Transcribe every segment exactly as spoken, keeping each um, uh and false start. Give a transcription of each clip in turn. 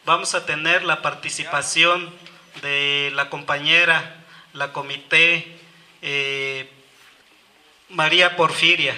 vamos a tener la participación de la compañera, la comité eh, María Porfiria.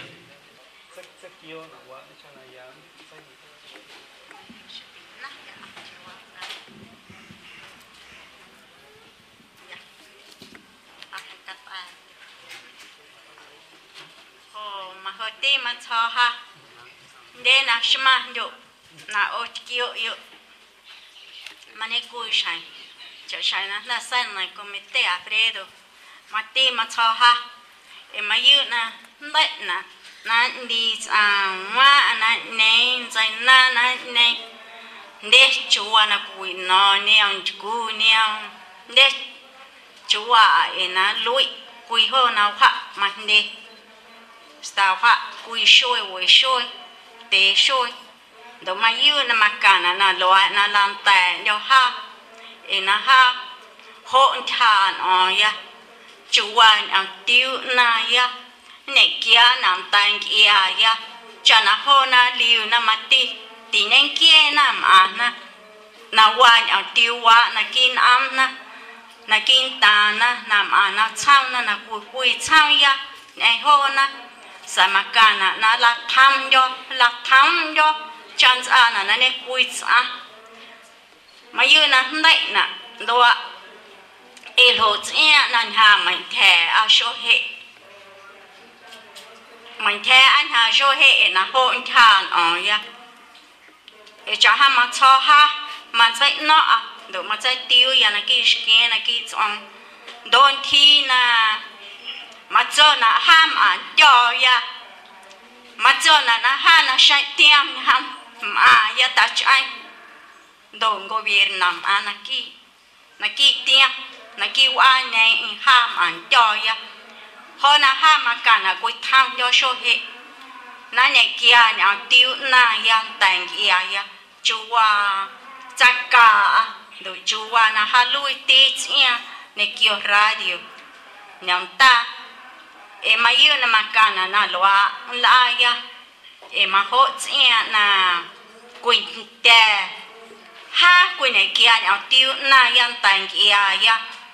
Ti mà cho ha để na shma yo na o kio yo mane kui shai cho shai na na san na comité Alfredo mà ti mà cho ha e mà yu na ndai na na đi à wa na nei zai na na nei để chua na kui no niang ku niang để chua e na lui kui ho na ha mà đi sao ha cùi sôi quỳ sôi té sôi đồ mà yêu na mà cả na na loa na làm tè do ha e na ha hỗn than ở ya chuan ang tiêu na ya này kia nam tan kia ya cho na ho na liu na mà ti ti nên kia nam à na na wan ang tiêu wa na kin am na na kin ta na nam à na chang na na cùi cùi chang ya này ho na samakana na la tham yo la tham yo chance ana na ne kuits a mayuna ndai na doa elo tia nan ha mai the a sho he mai the an ha sho he na ho than o ya e cha ha ma cho ha ma zai no a do ma zai tiu ya na ki skin na ki chong don thi na mà cho na ham an cho ya mà cho na na ha na sai tiam ham ma ya ta chai don gobierno anaki na ki tiam na ki wa nei ham an cho ya ho na ha ma ka na ko tham yo sho he na ne kia na tiu na yang tang ya ya chuwa chaka do chuwa na ha lui ti chia ne kio radio nyam ta e ma yu na makana na loa la ya e ma ho tia na kuin te ha kuin ne kia na tiu na yan tang kia ya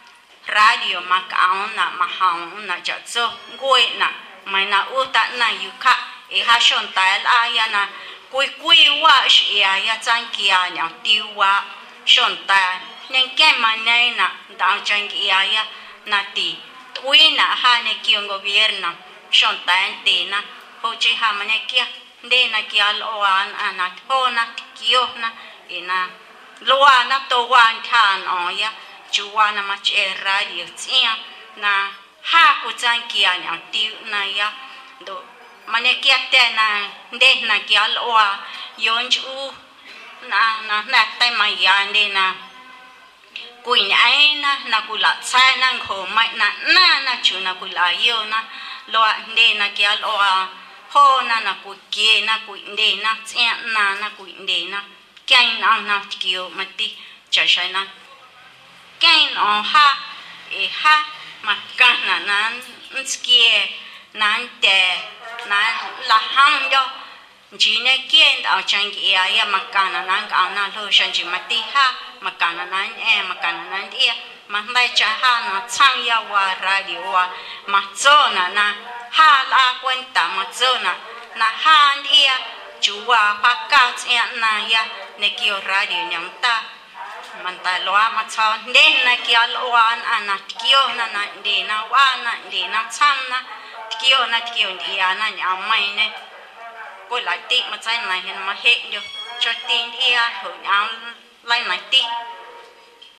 radio makao na mahang na cha zo goi na mai na uta na yu kha e ha shon ta la ya na kui kui wa shi ya ya chang kia na tiu wa shon ta nen ke ma nei na dang chang kia ya na ti uy na ha ne kiong gobierno shon tan te na ho chi ha mane kia de na kia loan ana ho na kio na ina loa na to wan than o ya chuwa na ma che radio tia na ha ku chan kia nya ti na ya do mane kia te na de na kia loa yon chu na na na tai ma ya de na quỳnh ấy na na cùi lạ sai na khổ mạnh na na na chú na cùi lạ yêu na loa đê na kia loa ho na na cùi kia na cùi đê na chen na na cùi đê na cái na na kêu mà ti chả sai na cái nó ha e ha mà cái na na kia na te na la ham do chỉ này kia ở trong kia ya mà cái na na cái na lo sang chỉ mà ti ha makana nan e makana nan dia mahmai chaha na chang ya wa radio wa machona na ha la kwenta machona na ha dia chuwa pakka tia na ya ne kio radio nyam ta man ta loa machon de na kia loan ana kio na na de na wa na de na cham na kio na kio dia na nyam mai ne ko lại ti ma chai na hen ma he yo cho tin dia ho nyam lai này ti